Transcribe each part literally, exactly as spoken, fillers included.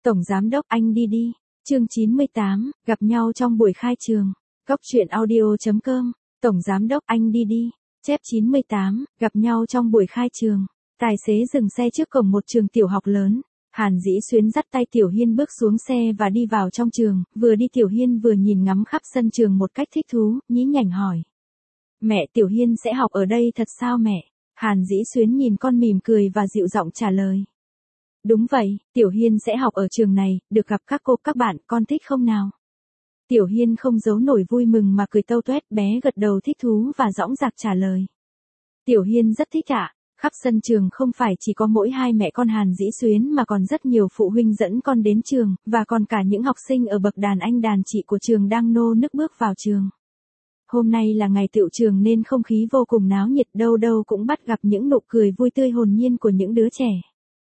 Tổng giám đốc anh đi đi. Chương chín mươi tám, gặp nhau trong buổi khai trường. Cốc truyện audio chấm com. Tổng giám đốc anh đi đi. Chép chín mươi tám, gặp nhau trong buổi khai trường. Tài xế dừng xe trước cổng một trường tiểu học lớn. Hàn Dĩ Xuyến dắt tay Tiểu Hiên bước xuống xe và đi vào trong trường, vừa đi Tiểu Hiên vừa nhìn ngắm khắp sân trường một cách thích thú, nhí nhảnh hỏi. Mẹ, Tiểu Hiên sẽ học ở đây thật sao mẹ? Hàn Dĩ Xuyến nhìn con mỉm cười và dịu giọng trả lời. Đúng vậy, Tiểu Hiên sẽ học ở trường này, được gặp các cô các bạn, con thích không nào? Tiểu Hiên không giấu nổi vui mừng mà cười tâu tuét, bé gật đầu thích thú và dõng dạc trả lời. Tiểu Hiên rất thích ạ. Khắp sân trường không phải chỉ có mỗi hai mẹ con Hàn Dĩ Xuyến mà còn rất nhiều phụ huynh dẫn con đến trường, và còn cả những học sinh ở bậc đàn anh đàn chị của trường đang nô nức bước vào trường. Hôm nay là ngày tựu trường nên không khí vô cùng náo nhiệt, đâu đâu cũng bắt gặp những nụ cười vui tươi hồn nhiên của những đứa trẻ.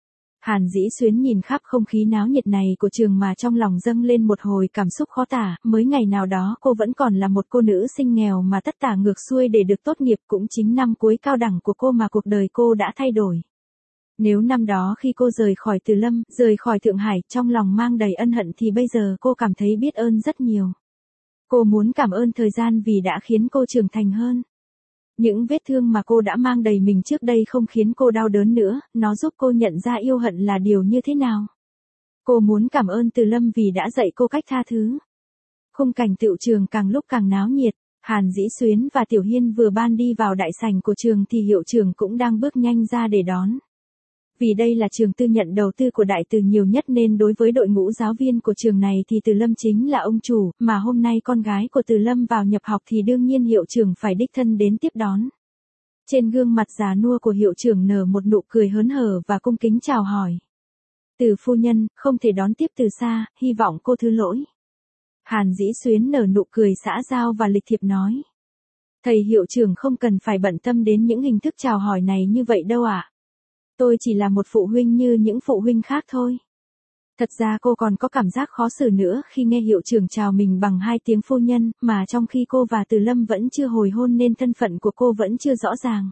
Hàn Dĩ Xuyến nhìn khắp không khí náo nhiệt này của trường mà trong lòng dâng lên một hồi cảm xúc khó tả, mới ngày nào đó cô vẫn còn là một cô nữ sinh nghèo mà tất tả ngược xuôi để được tốt nghiệp, cũng chính năm cuối cao đẳng của cô mà cuộc đời cô đã thay đổi. Nếu năm đó khi cô rời khỏi Từ Lâm, rời khỏi Thượng Hải, trong lòng mang đầy ân hận thì bây giờ cô cảm thấy biết ơn rất nhiều. Cô muốn cảm ơn thời gian vì đã khiến cô trưởng thành hơn. Những vết thương mà cô đã mang đầy mình trước đây không khiến cô đau đớn nữa, nó giúp cô nhận ra yêu hận là điều như thế nào. Cô muốn cảm ơn Từ Lâm vì đã dạy cô cách tha thứ. Khung cảnh tựu trường càng lúc càng náo nhiệt, Hàn Dĩ Xuyến và Tiểu Hiên vừa ban đi vào đại sảnh của trường thì hiệu trưởng cũng đang bước nhanh ra để đón. Vì đây là trường tư nhận đầu tư của Đại Từ nhiều nhất nên đối với đội ngũ giáo viên của trường này thì Từ Lâm chính là ông chủ, mà hôm nay con gái của Từ Lâm vào nhập học thì đương nhiên hiệu trưởng phải đích thân đến tiếp đón. Trên gương mặt già nua của hiệu trưởng nở một nụ cười hớn hở và cung kính chào hỏi. Từ phu nhân, không thể đón tiếp từ xa, hy vọng cô thứ lỗi. Hàn Dĩ Xuyến nở nụ cười xã giao và lịch thiệp nói. Thầy hiệu trưởng không cần phải bận tâm đến những hình thức chào hỏi này như vậy đâu ạ. À? Tôi chỉ là một phụ huynh như những phụ huynh khác thôi. Thật ra cô còn có cảm giác khó xử nữa khi nghe hiệu trưởng chào mình bằng hai tiếng phu nhân, mà trong khi cô và Từ Lâm vẫn chưa hồi hôn nên thân phận của cô vẫn chưa rõ ràng.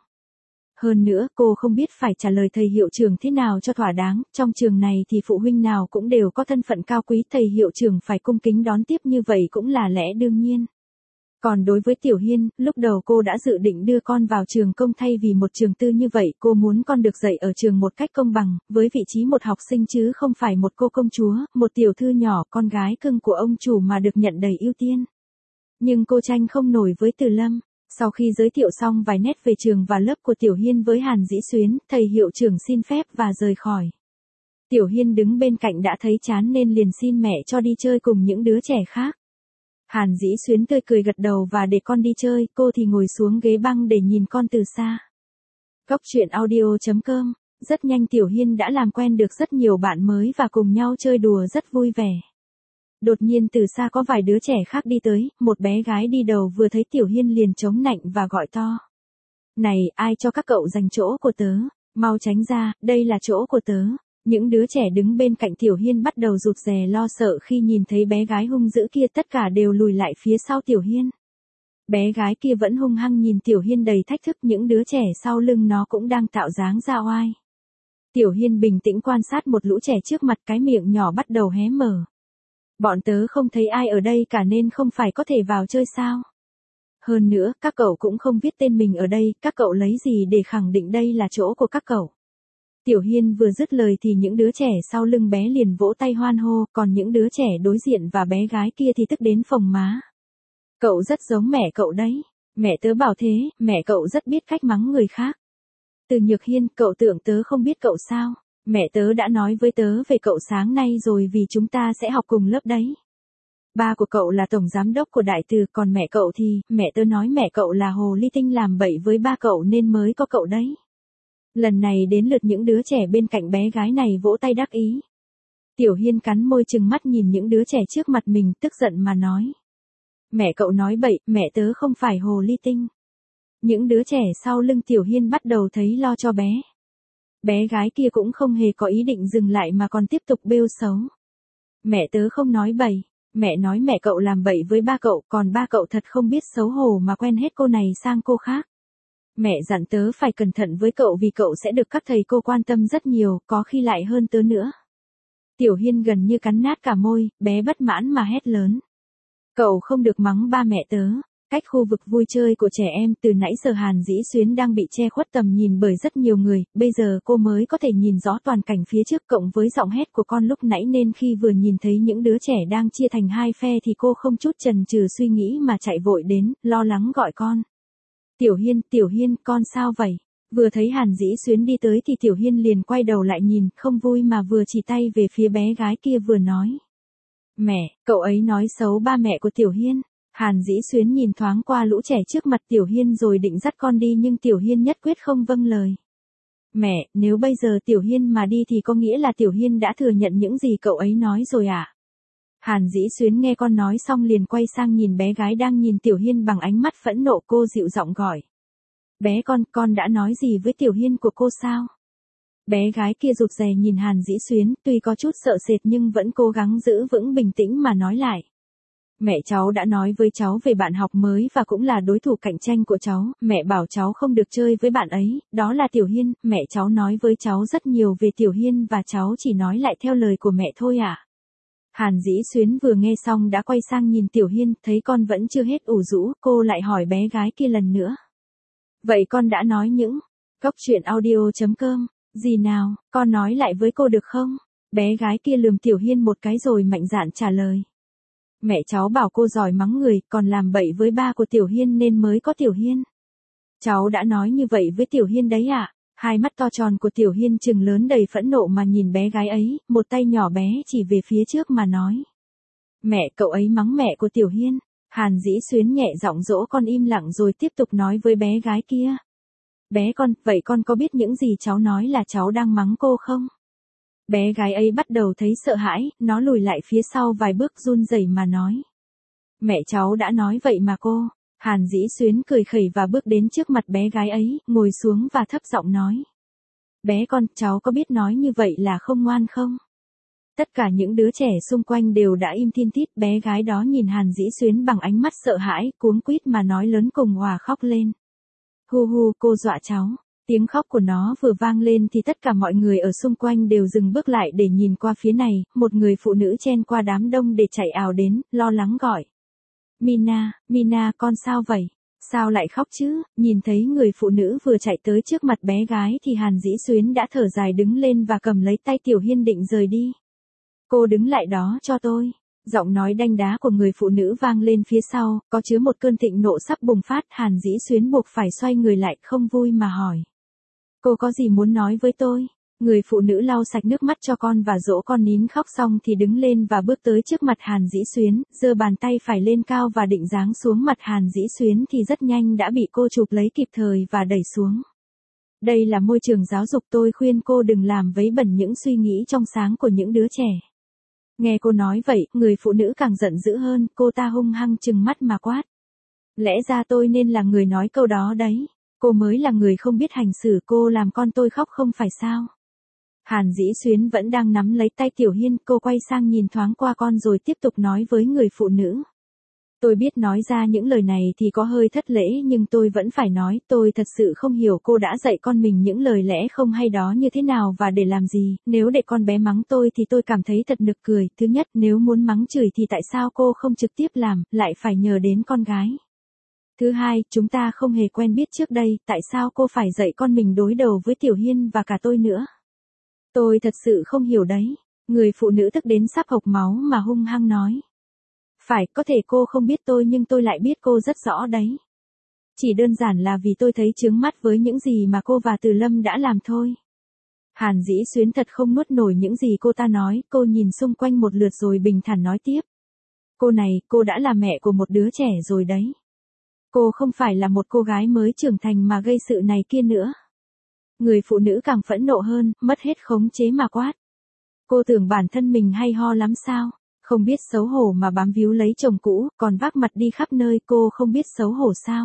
Hơn nữa, cô không biết phải trả lời thầy hiệu trưởng thế nào cho thỏa đáng, trong trường này thì phụ huynh nào cũng đều có thân phận cao quý, thầy hiệu trưởng phải cung kính đón tiếp như vậy cũng là lẽ đương nhiên. Còn đối với Tiểu Hiên, lúc đầu cô đã dự định đưa con vào trường công thay vì một trường tư như vậy, cô muốn con được dạy ở trường một cách công bằng, với vị trí một học sinh chứ không phải một cô công chúa, một tiểu thư nhỏ, con gái cưng của ông chủ mà được nhận đầy ưu tiên. Nhưng cô tranh không nổi với Từ Lâm. Sau khi giới thiệu xong vài nét về trường và lớp của Tiểu Hiên với Hàn Dĩ Xuyến, thầy hiệu trưởng xin phép và rời khỏi. Tiểu Hiên đứng bên cạnh đã thấy chán nên liền xin mẹ cho đi chơi cùng những đứa trẻ khác. Hàn Dĩ Xuyến tươi cười gật đầu và để con đi chơi, cô thì ngồi xuống ghế băng để nhìn con từ xa. Cốc truyện audio chấm com. Rất nhanh Tiểu Hiên đã làm quen được rất nhiều bạn mới và cùng nhau chơi đùa rất vui vẻ. Đột nhiên từ xa có vài đứa trẻ khác đi tới, một bé gái đi đầu vừa thấy Tiểu Hiên liền chống nạnh và gọi to. Này, ai cho các cậu giành chỗ của tớ, mau tránh ra, đây là chỗ của tớ. Những đứa trẻ đứng bên cạnh Tiểu Hiên bắt đầu rụt rè lo sợ khi nhìn thấy bé gái hung dữ kia, tất cả đều lùi lại phía sau Tiểu Hiên. Bé gái kia vẫn hung hăng nhìn Tiểu Hiên đầy thách thức, những đứa trẻ sau lưng nó cũng đang tạo dáng ra oai. Tiểu Hiên bình tĩnh quan sát một lũ trẻ trước mặt, cái miệng nhỏ bắt đầu hé mở. Bọn tớ không thấy ai ở đây cả nên không phải có thể vào chơi sao? Hơn nữa, các cậu cũng không viết tên mình ở đây, các cậu lấy gì để khẳng định đây là chỗ của các cậu? Tiểu Hiên vừa dứt lời thì những đứa trẻ sau lưng bé liền vỗ tay hoan hô, còn những đứa trẻ đối diện và bé gái kia thì tức đến phồng má. Cậu rất giống mẹ cậu đấy. Mẹ tớ bảo thế, mẹ cậu rất biết cách mắng người khác. Từ Nhược Hiên, cậu tưởng tớ không biết cậu sao? Mẹ tớ đã nói với tớ về cậu sáng nay rồi vì chúng ta sẽ học cùng lớp đấy. Ba của cậu là tổng giám đốc của Đại Từ, còn mẹ cậu thì, mẹ tớ nói mẹ cậu là hồ ly tinh làm bậy với ba cậu nên mới có cậu đấy. Lần này đến lượt những đứa trẻ bên cạnh bé gái này vỗ tay đắc ý. Tiểu Hiên cắn môi trừng mắt nhìn những đứa trẻ trước mặt mình, tức giận mà nói. Mẹ cậu nói bậy, mẹ tớ không phải hồ ly tinh. Những đứa trẻ sau lưng Tiểu Hiên bắt đầu thấy lo cho bé. Bé gái kia cũng không hề có ý định dừng lại mà còn tiếp tục bêu xấu. Mẹ tớ không nói bậy, mẹ nói mẹ cậu làm bậy với ba cậu, còn ba cậu thật không biết xấu hổ mà quen hết cô này sang cô khác. Mẹ dặn tớ phải cẩn thận với cậu vì cậu sẽ được các thầy cô quan tâm rất nhiều, có khi lại hơn tớ nữa. Tiểu Hiên gần như cắn nát cả môi, bé bất mãn mà hét lớn. Cậu không được mắng ba mẹ tớ. Cách khu vực vui chơi của trẻ em, từ nãy giờ Hàn Dĩ Xuyến đang bị che khuất tầm nhìn bởi rất nhiều người, bây giờ cô mới có thể nhìn rõ toàn cảnh phía trước, cộng với giọng hét của con lúc nãy nên khi vừa nhìn thấy những đứa trẻ đang chia thành hai phe thì cô không chút chần chừ suy nghĩ mà chạy vội đến, lo lắng gọi con. Tiểu Hiên, Tiểu Hiên, con sao vậy? Vừa thấy Hàn Dĩ Xuyến đi tới thì Tiểu Hiên liền quay đầu lại nhìn, không vui mà vừa chỉ tay về phía bé gái kia vừa nói. Mẹ, cậu ấy nói xấu ba mẹ của Tiểu Hiên. Hàn Dĩ Xuyến nhìn thoáng qua lũ trẻ trước mặt Tiểu Hiên rồi định dắt con đi nhưng Tiểu Hiên nhất quyết không vâng lời. Mẹ, nếu bây giờ Tiểu Hiên mà đi thì có nghĩa là Tiểu Hiên đã thừa nhận những gì cậu ấy nói rồi à? Hàn Dĩ Xuyến nghe con nói xong liền quay sang nhìn bé gái đang nhìn Tiểu Hiên bằng ánh mắt phẫn nộ, cô dịu giọng gọi. Bé con, con đã nói gì với Tiểu Hiên của cô sao? Bé gái kia rụt rè nhìn Hàn Dĩ Xuyến, tuy có chút sợ sệt nhưng vẫn cố gắng giữ vững bình tĩnh mà nói lại. Mẹ cháu đã nói với cháu về bạn học mới và cũng là đối thủ cạnh tranh của cháu, mẹ bảo cháu không được chơi với bạn ấy, đó là Tiểu Hiên, mẹ cháu nói với cháu rất nhiều về Tiểu Hiên và cháu chỉ nói lại theo lời của mẹ thôi à. Hàn Dĩ Xuyến vừa nghe xong đã quay sang nhìn Tiểu Hiên, thấy con vẫn chưa hết ủ rũ, cô lại hỏi bé gái kia lần nữa. Vậy con đã nói những, Cóc truyện audio chấm com, gì nào, con nói lại với cô được không? Bé gái kia lườm Tiểu Hiên một cái rồi mạnh dạn trả lời. Mẹ cháu bảo cô giỏi mắng người, còn làm bậy với ba của Tiểu Hiên nên mới có Tiểu Hiên. Cháu đã nói như vậy với Tiểu Hiên đấy à? Hai mắt to tròn của Tiểu Hiên trừng lớn đầy phẫn nộ mà nhìn bé gái ấy, một tay nhỏ bé chỉ về phía trước mà nói. Mẹ, cậu ấy mắng mẹ của Tiểu Hiên. Hàn Dĩ Xuyến nhẹ giọng dỗ con im lặng rồi tiếp tục nói với bé gái kia. Bé con, vậy con có biết những gì cháu nói là cháu đang mắng cô không? Bé gái ấy bắt đầu thấy sợ hãi, nó lùi lại phía sau vài bước run rẩy mà nói. Mẹ cháu đã nói vậy mà cô. Hàn Dĩ Xuyến cười khẩy và bước đến trước mặt bé gái ấy, ngồi xuống và thấp giọng nói. Bé con, cháu có biết nói như vậy là không ngoan không? Tất cả những đứa trẻ xung quanh đều đã im thiên tít, bé gái đó nhìn Hàn Dĩ Xuyến bằng ánh mắt sợ hãi, cuống quýt mà nói lớn cùng hòa khóc lên. Hu hu, cô dọa cháu. Tiếng khóc của nó vừa vang lên thì tất cả mọi người ở xung quanh đều dừng bước lại để nhìn qua phía này, một người phụ nữ chen qua đám đông để chạy ào đến, lo lắng gọi. Mina, Mina, con sao vậy? Sao lại khóc chứ? Nhìn thấy người phụ nữ vừa chạy tới trước mặt bé gái thì Hàn Dĩ Xuyến đã thở dài đứng lên và cầm lấy tay Tiểu Hiên định rời đi. Cô đứng lại đó cho tôi. Giọng nói đanh đá của người phụ nữ vang lên phía sau, có chứa một cơn thịnh nộ sắp bùng phát. Hàn Dĩ Xuyến buộc phải xoay người lại, không vui mà hỏi. Cô có gì muốn nói với tôi? Người phụ nữ lau sạch nước mắt cho con và dỗ con nín khóc xong thì đứng lên và bước tới trước mặt Hàn Dĩ Xuyến, giơ bàn tay phải lên cao và định giáng xuống mặt Hàn Dĩ Xuyến thì rất nhanh đã bị cô chụp lấy kịp thời và đẩy xuống. Đây là môi trường giáo dục, tôi khuyên cô đừng làm vấy bẩn những suy nghĩ trong sáng của những đứa trẻ. Nghe cô nói vậy, người phụ nữ càng giận dữ hơn, cô ta hung hăng trừng mắt mà quát. Lẽ ra tôi nên là người nói câu đó đấy. Cô mới là người không biết hành xử, cô làm con tôi khóc không phải sao? Hàn Dĩ Xuyến vẫn đang nắm lấy tay Tiểu Hiên, cô quay sang nhìn thoáng qua con rồi tiếp tục nói với người phụ nữ. Tôi biết nói ra những lời này thì có hơi thất lễ nhưng tôi vẫn phải nói, tôi thật sự không hiểu cô đã dạy con mình những lời lẽ không hay đó như thế nào và để làm gì, nếu để con bé mắng tôi thì tôi cảm thấy thật nực cười, thứ nhất nếu muốn mắng chửi thì tại sao cô không trực tiếp làm, lại phải nhờ đến con gái. Thứ hai, chúng ta không hề quen biết trước đây, tại sao cô phải dạy con mình đối đầu với Tiểu Hiên và cả tôi nữa? Tôi thật sự không hiểu đấy. Người phụ nữ tức đến sắp hộc máu mà hung hăng nói. Phải, có thể cô không biết tôi nhưng tôi lại biết cô rất rõ đấy. Chỉ đơn giản là vì tôi thấy chướng mắt với những gì mà cô và Từ Lâm đã làm thôi. Hàn Dĩ Xuyến thật không nuốt nổi những gì cô ta nói, cô nhìn xung quanh một lượt rồi bình thản nói tiếp. Cô này, cô đã là mẹ của một đứa trẻ rồi đấy. Cô không phải là một cô gái mới trưởng thành mà gây sự này kia nữa. Người phụ nữ càng phẫn nộ hơn, mất hết khống chế mà quát. Cô tưởng bản thân mình hay ho lắm sao? Không biết xấu hổ mà bám víu lấy chồng cũ, còn vác mặt đi khắp nơi, cô không biết xấu hổ sao?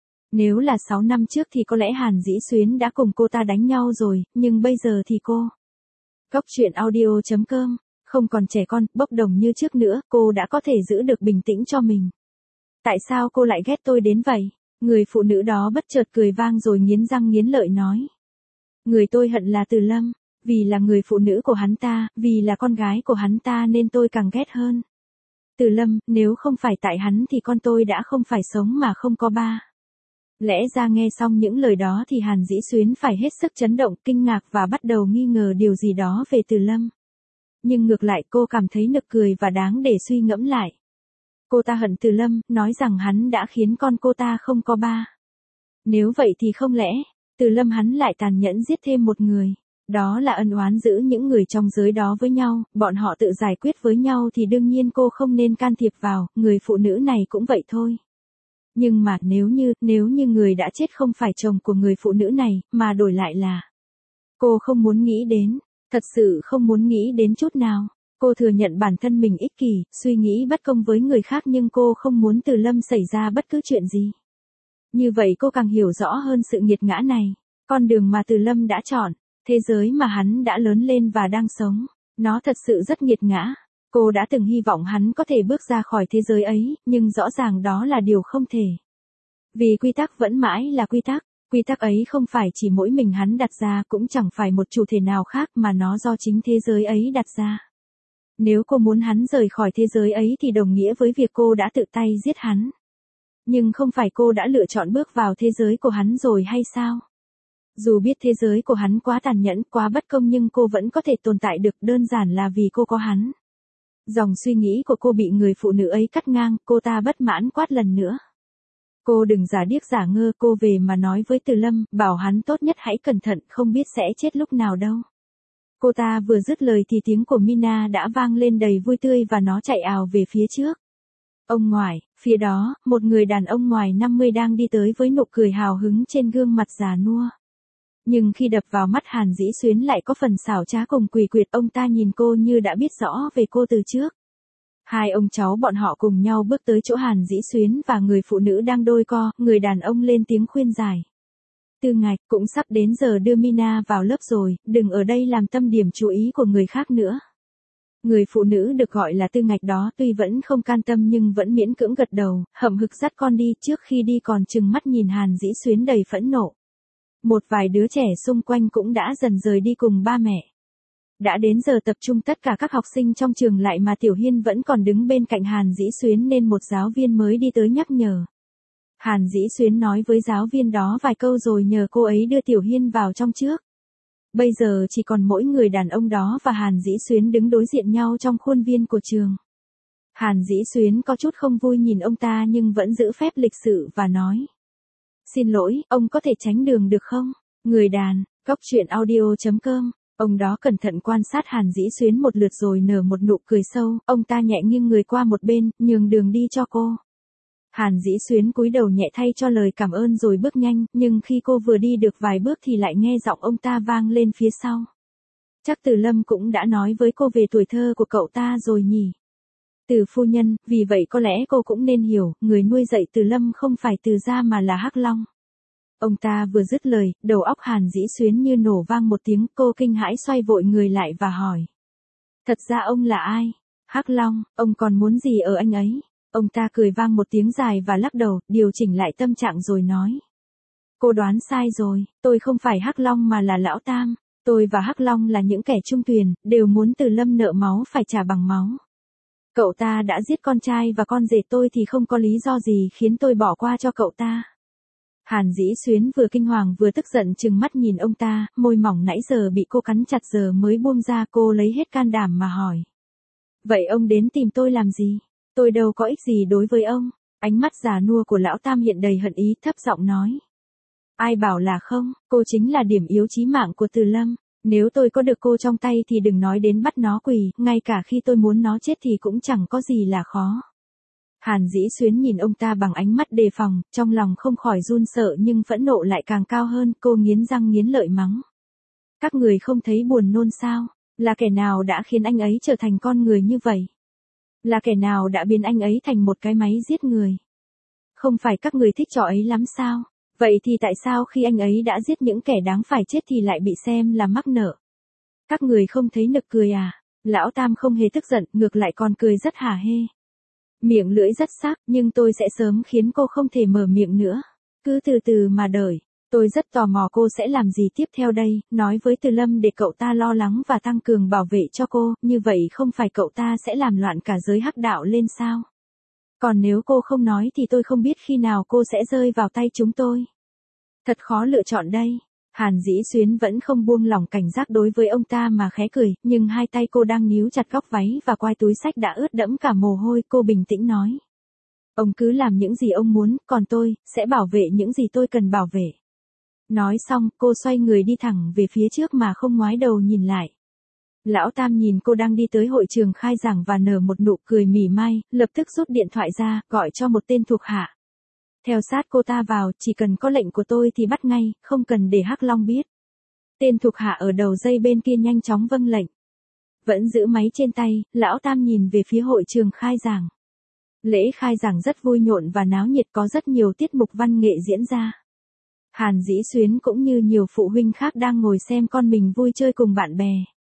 Nếu là sáu năm trước thì có lẽ Hàn Dĩ Xuyến đã cùng cô ta đánh nhau rồi, nhưng bây giờ thì cô. Cóc truyện audio chấm com, không còn trẻ con, bốc đồng như trước nữa, cô đã có thể giữ được bình tĩnh cho mình. Tại sao cô lại ghét tôi đến vậy? Người phụ nữ đó bất chợt cười vang rồi nghiến răng nghiến lợi nói. Người tôi hận là Từ Lâm. Vì là người phụ nữ của hắn ta, vì là con gái của hắn ta nên tôi càng ghét hơn. Từ Lâm, nếu không phải tại hắn thì con tôi đã không phải sống mà không có ba. Lẽ ra nghe xong những lời đó thì Hàn Dĩ Xuyến phải hết sức chấn động, kinh ngạc và bắt đầu nghi ngờ điều gì đó về Từ Lâm. Nhưng ngược lại cô cảm thấy nực cười và đáng để suy ngẫm lại. Cô ta hận Từ Lâm, nói rằng hắn đã khiến con cô ta không có ba. Nếu vậy thì không lẽ, Từ Lâm hắn lại tàn nhẫn giết thêm một người. Đó là ân oán giữa những người trong giới đó với nhau, bọn họ tự giải quyết với nhau thì đương nhiên cô không nên can thiệp vào, người phụ nữ này cũng vậy thôi. Nhưng mà nếu như, nếu như người đã chết không phải chồng của người phụ nữ này, mà đổi lại là. Cô không muốn nghĩ đến, thật sự không muốn nghĩ đến chút nào. Cô thừa nhận bản thân mình ích kỷ, suy nghĩ bất công với người khác nhưng cô không muốn Từ Lâm xảy ra bất cứ chuyện gì. Như vậy cô càng hiểu rõ hơn sự nghiệt ngã này, con đường mà Từ Lâm đã chọn, thế giới mà hắn đã lớn lên và đang sống, nó thật sự rất nghiệt ngã. Cô đã từng hy vọng hắn có thể bước ra khỏi thế giới ấy, nhưng rõ ràng đó là điều không thể. Vì quy tắc vẫn mãi là quy tắc, quy tắc ấy không phải chỉ mỗi mình hắn đặt ra, cũng chẳng phải một chủ thể nào khác mà nó do chính thế giới ấy đặt ra. Nếu cô muốn hắn rời khỏi thế giới ấy thì đồng nghĩa với việc cô đã tự tay giết hắn. Nhưng không phải cô đã lựa chọn bước vào thế giới của hắn rồi hay sao? Dù biết thế giới của hắn quá tàn nhẫn, quá bất công nhưng cô vẫn có thể tồn tại được, đơn giản là vì cô có hắn. Dòng suy nghĩ của cô bị người phụ nữ ấy cắt ngang, cô ta bất mãn quát lần nữa. Cô đừng giả điếc giả ngơ, cô về mà nói với Từ Lâm, bảo hắn tốt nhất hãy cẩn thận, không biết sẽ chết lúc nào đâu. Cô ta vừa dứt lời thì tiếng của Mina đã vang lên đầy vui tươi và nó chạy ào về phía trước. Ông ngoại, phía đó, một người đàn ông ngoài năm mươi đang đi tới với nụ cười hào hứng trên gương mặt già nua. Nhưng khi đập vào mắt Hàn Dĩ Xuyến lại có phần xảo trá cùng quỷ quyệt, ông ta nhìn cô như đã biết rõ về cô từ trước. Hai ông cháu bọn họ cùng nhau bước tới chỗ Hàn Dĩ Xuyến và người phụ nữ đang đôi co, người đàn ông lên tiếng khuyên giải. Tư Ngạch, cũng sắp đến giờ đưa Mina vào lớp rồi, đừng ở đây làm tâm điểm chú ý của người khác nữa. Người phụ nữ được gọi là Tư Ngạch đó tuy vẫn không can tâm nhưng vẫn miễn cưỡng gật đầu, hậm hực dắt con đi, trước khi đi còn trừng mắt nhìn Hàn Dĩ Xuyến đầy phẫn nộ. Một vài đứa trẻ xung quanh cũng đã dần rời đi cùng ba mẹ. Đã đến giờ tập trung tất cả các học sinh trong trường lại mà Tiểu Hiên vẫn còn đứng bên cạnh Hàn Dĩ Xuyến nên một giáo viên mới đi tới nhắc nhở. Hàn Dĩ Xuyến nói với giáo viên đó vài câu rồi nhờ cô ấy đưa Tiểu Hiên vào trong trước. Bây giờ chỉ còn mỗi người đàn ông đó và Hàn Dĩ Xuyến đứng đối diện nhau trong khuôn viên của trường. Hàn Dĩ Xuyến có chút không vui nhìn ông ta nhưng vẫn giữ phép lịch sự và nói. Xin lỗi, ông có thể tránh đường được không? Người đàn, góc truyện audio chấm com. Ông đó cẩn thận quan sát Hàn Dĩ Xuyến một lượt rồi nở một nụ cười sâu, ông ta nhẹ nghiêng người qua một bên, nhường đường đi cho cô. Hàn Dĩ Xuyến cúi đầu nhẹ thay cho lời cảm ơn rồi bước nhanh, nhưng khi cô vừa đi được vài bước thì lại nghe giọng ông ta vang lên phía sau. Chắc Từ Lâm cũng đã nói với cô về tuổi thơ của cậu ta rồi nhỉ? Từ phu nhân, vì vậy có lẽ cô cũng nên hiểu, người nuôi dạy Từ Lâm không phải Từ gia mà là Hắc Long. Ông ta vừa dứt lời, đầu óc Hàn Dĩ Xuyến như nổ vang một tiếng, cô kinh hãi xoay vội người lại và hỏi. Thật ra ông là ai? Hắc Long, ông còn muốn gì ở anh ấy? Ông ta cười vang một tiếng dài và lắc đầu, điều chỉnh lại tâm trạng rồi nói. Cô đoán sai rồi, tôi không phải Hắc Long mà là Lão Tam. Tôi và Hắc Long là những kẻ trung tuyền, đều muốn Từ Lâm nợ máu phải trả bằng máu. Cậu ta đã giết con trai và con rể tôi thì không có lý do gì khiến tôi bỏ qua cho cậu ta. Hàn Dĩ Xuyến vừa kinh hoàng vừa tức giận trừng mắt nhìn ông ta, môi mỏng nãy giờ bị cô cắn chặt giờ mới buông ra, cô lấy hết can đảm mà hỏi. Vậy ông đến tìm tôi làm gì? Tôi đâu có ích gì đối với ông. Ánh mắt già nua của Lão Tam hiện đầy hận ý, thấp giọng nói. Ai bảo là không, cô chính là điểm yếu chí mạng của Từ Lâm. Nếu tôi có được cô trong tay thì đừng nói đến bắt nó quỳ, ngay cả khi tôi muốn nó chết thì cũng chẳng có gì là khó. Hàn Dĩ Xuyến nhìn ông ta bằng ánh mắt đề phòng, trong lòng không khỏi run sợ nhưng phẫn nộ lại càng cao hơn, cô nghiến răng nghiến lợi mắng. Các người không thấy buồn nôn sao? Là kẻ nào đã khiến anh ấy trở thành con người như vậy? Là kẻ nào đã biến anh ấy thành một cái máy giết người? Không phải các người thích trò ấy lắm sao? Vậy thì tại sao khi anh ấy đã giết những kẻ đáng phải chết thì lại bị xem là mắc nợ? Các người không thấy nực cười à? Lão Tam không hề tức giận, ngược lại còn cười rất hả hê. Miệng lưỡi rất sắc, nhưng tôi sẽ sớm khiến cô không thể mở miệng nữa. Cứ từ từ mà đợi. Tôi rất tò mò cô sẽ làm gì tiếp theo đây, nói với Từ Lâm để cậu ta lo lắng và tăng cường bảo vệ cho cô, như vậy không phải cậu ta sẽ làm loạn cả giới hắc đạo lên sao? Còn nếu cô không nói thì tôi không biết khi nào cô sẽ rơi vào tay chúng tôi. Thật khó lựa chọn đây. Hàn Dĩ Xuyến vẫn không buông lỏng cảnh giác đối với ông ta mà khẽ cười, nhưng hai tay cô đang níu chặt góc váy và quai túi xách đã ướt đẫm cả mồ hôi, cô bình tĩnh nói. Ông cứ làm những gì ông muốn, còn tôi, sẽ bảo vệ những gì tôi cần bảo vệ. Nói xong, cô xoay người đi thẳng về phía trước mà không ngoái đầu nhìn lại. Lão Tam nhìn cô đang đi tới hội trường khai giảng và nở một nụ cười mỉa mai, lập tức rút điện thoại ra, gọi cho một tên thuộc hạ. Theo sát cô ta vào, chỉ cần có lệnh của tôi thì bắt ngay, không cần để Hắc Long biết. Tên thuộc hạ ở đầu dây bên kia nhanh chóng vâng lệnh. Vẫn giữ máy trên tay, Lão Tam nhìn về phía hội trường khai giảng. Lễ khai giảng rất vui nhộn và náo nhiệt, có rất nhiều tiết mục văn nghệ diễn ra. Hàn Dĩ Xuyến cũng như nhiều phụ huynh khác đang ngồi xem con mình vui chơi cùng bạn bè.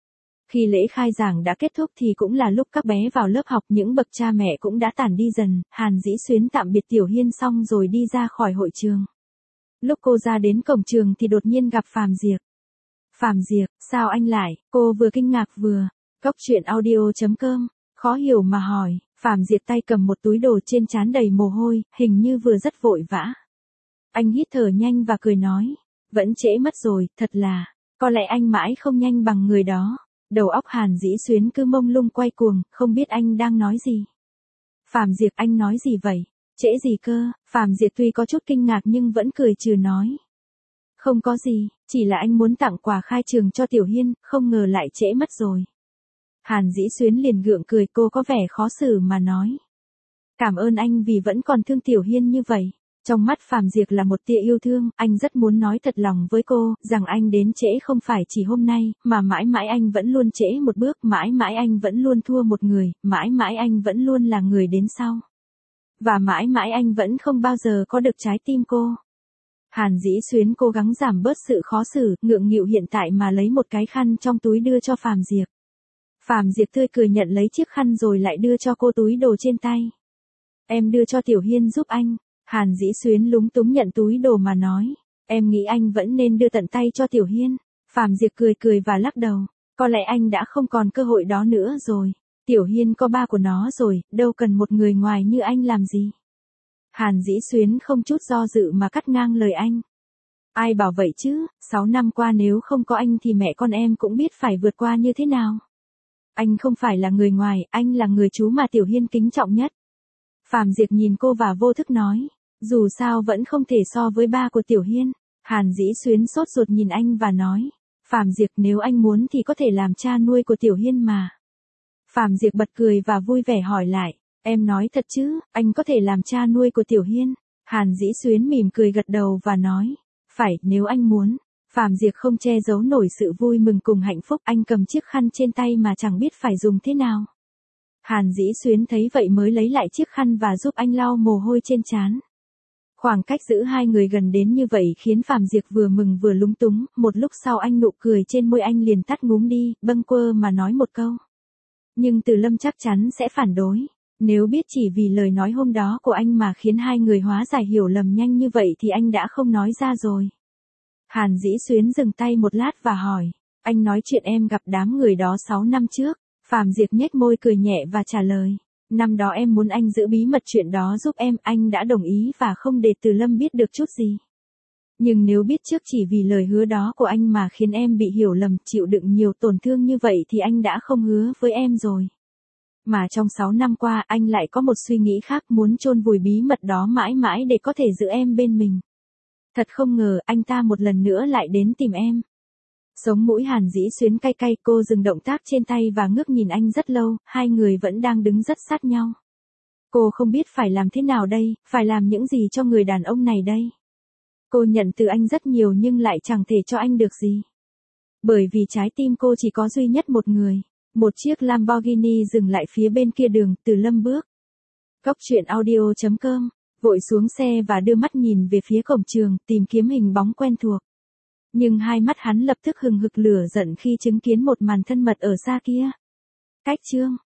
Khi lễ khai giảng đã kết thúc thì cũng là lúc các bé vào lớp học, những bậc cha mẹ cũng đã tản đi dần, Hàn Dĩ Xuyến tạm biệt Tiểu Hiên xong rồi đi ra khỏi hội trường. Lúc cô ra đến cổng trường thì đột nhiên gặp Phạm Diệp. Phạm Diệp, sao anh lại, cô vừa kinh ngạc vừa. Cốc truyện audio chấm com, khó hiểu mà hỏi, Phạm Diệp tay cầm một túi đồ trên trán đầy mồ hôi, hình như vừa rất vội vã. Anh hít thở nhanh và cười nói, vẫn trễ mất rồi, thật là, có lẽ anh mãi không nhanh bằng người đó. Đầu óc Hàn Dĩ Xuyến cứ mông lung quay cuồng, không biết anh đang nói gì. Phạm Diệp, anh nói gì vậy? Trễ gì cơ? Phạm Diệp tuy có chút kinh ngạc nhưng vẫn cười trừ nói. Không có gì, chỉ là anh muốn tặng quà khai trường cho Tiểu Hiên, không ngờ lại trễ mất rồi. Hàn Dĩ Xuyến liền gượng cười, cô có vẻ khó xử mà nói. Cảm ơn anh vì vẫn còn thương Tiểu Hiên như vậy. Trong mắt Phạm Diệp là một tia yêu thương, anh rất muốn nói thật lòng với cô, rằng anh đến trễ không phải chỉ hôm nay, mà mãi mãi anh vẫn luôn trễ một bước, mãi mãi anh vẫn luôn thua một người, mãi mãi anh vẫn luôn là người đến sau. Và mãi mãi anh vẫn không bao giờ có được trái tim cô. Hàn Dĩ Xuyến cố gắng giảm bớt sự khó xử, ngượng nghịu hiện tại mà lấy một cái khăn trong túi đưa cho Phạm Diệp. Phạm Diệp tươi cười nhận lấy chiếc khăn rồi lại đưa cho cô túi đồ trên tay. Em đưa cho Tiểu Hiên giúp anh. Hàn Dĩ Xuyến lúng túng nhận túi đồ mà nói, em nghĩ anh vẫn nên đưa tận tay cho Tiểu Hiên. Phạm Diệp cười cười và lắc đầu, có lẽ anh đã không còn cơ hội đó nữa rồi. Tiểu Hiên có ba của nó rồi, đâu cần một người ngoài như anh làm gì. Hàn Dĩ Xuyến không chút do dự mà cắt ngang lời anh. Ai bảo vậy chứ, sáu năm qua nếu không có anh thì mẹ con em cũng biết phải vượt qua như thế nào. Anh không phải là người ngoài, anh là người chú mà Tiểu Hiên kính trọng nhất. Phạm Diệp nhìn cô và vô thức nói, dù sao vẫn không thể so với ba của Tiểu Hiên. Hàn Dĩ Xuyến sốt ruột nhìn anh và nói, Phạm Diệp, nếu anh muốn thì có thể làm cha nuôi của Tiểu Hiên mà. Phạm Diệp bật cười và vui vẻ hỏi lại, em nói thật chứ, anh có thể làm cha nuôi của Tiểu Hiên? Hàn Dĩ Xuyến mỉm cười gật đầu và nói, phải, nếu anh muốn. Phạm Diệp không che giấu nổi sự vui mừng cùng hạnh phúc, anh cầm chiếc khăn trên tay mà chẳng biết phải dùng thế nào. Hàn Dĩ Xuyến thấy vậy mới lấy lại chiếc khăn và giúp anh lau mồ hôi trên trán. Khoảng cách giữ hai người gần đến như vậy khiến Phạm Diệp vừa mừng vừa lúng túng, một lúc sau anh nụ cười trên môi anh liền tắt ngúm đi, bâng quơ mà nói một câu. Nhưng Từ Lâm chắc chắn sẽ phản đối, nếu biết chỉ vì lời nói hôm đó của anh mà khiến hai người hóa giải hiểu lầm nhanh như vậy thì anh đã không nói ra rồi. Hàn Dĩ Xuyến dừng tay một lát và hỏi, anh nói chuyện em gặp đám người đó sáu năm trước. Phạm Diệp nhếch môi cười nhẹ và trả lời, năm đó em muốn anh giữ bí mật chuyện đó giúp em, anh đã đồng ý và không để Từ Lâm biết được chút gì. Nhưng nếu biết trước chỉ vì lời hứa đó của anh mà khiến em bị hiểu lầm, chịu đựng nhiều tổn thương như vậy thì anh đã không hứa với em rồi. Mà trong sáu năm qua anh lại có một suy nghĩ khác, muốn chôn vùi bí mật đó mãi mãi để có thể giữ em bên mình. Thật không ngờ anh ta một lần nữa lại đến tìm em. Sống mũi Hàn Dĩ Xuyến cay cay, cô dừng động tác trên tay và ngước nhìn anh rất lâu, hai người vẫn đang đứng rất sát nhau. Cô không biết phải làm thế nào đây, phải làm những gì cho người đàn ông này đây. Cô nhận từ anh rất nhiều nhưng lại chẳng thể cho anh được gì. Bởi vì trái tim cô chỉ có duy nhất một người. Một chiếc Lamborghini dừng lại phía bên kia đường, Từ Lâm bước. Cốc truyện audio chấm com, vội xuống xe và đưa mắt nhìn về phía cổng trường, tìm kiếm hình bóng quen thuộc. Nhưng hai mắt hắn lập tức hừng hực lửa giận khi chứng kiến một màn thân mật ở xa kia. Cách chương